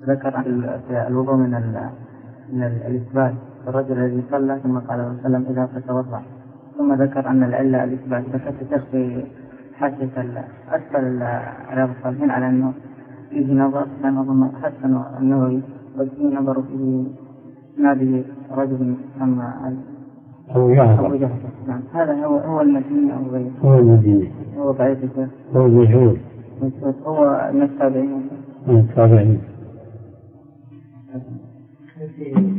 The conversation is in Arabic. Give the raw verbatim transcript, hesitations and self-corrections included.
ذكر في الوضوء من ال من الإثبات الرجل الذي صلى ثم قال صلى الله عليه وسلم إذا فتوضأ، ثم ذكر أن العلة الإثبات. فكتب في حاشية أسفل رياض الصالحين على أنه فيه نظر، كان أظن حسن النووي وفيه نظر فيه نادي رجل أما أبو جهل. نعم هذا هو هو المديني أو غيره؟ هو المديني. هو ضعيف هو المجهول. هو من التابعين. من التابعين.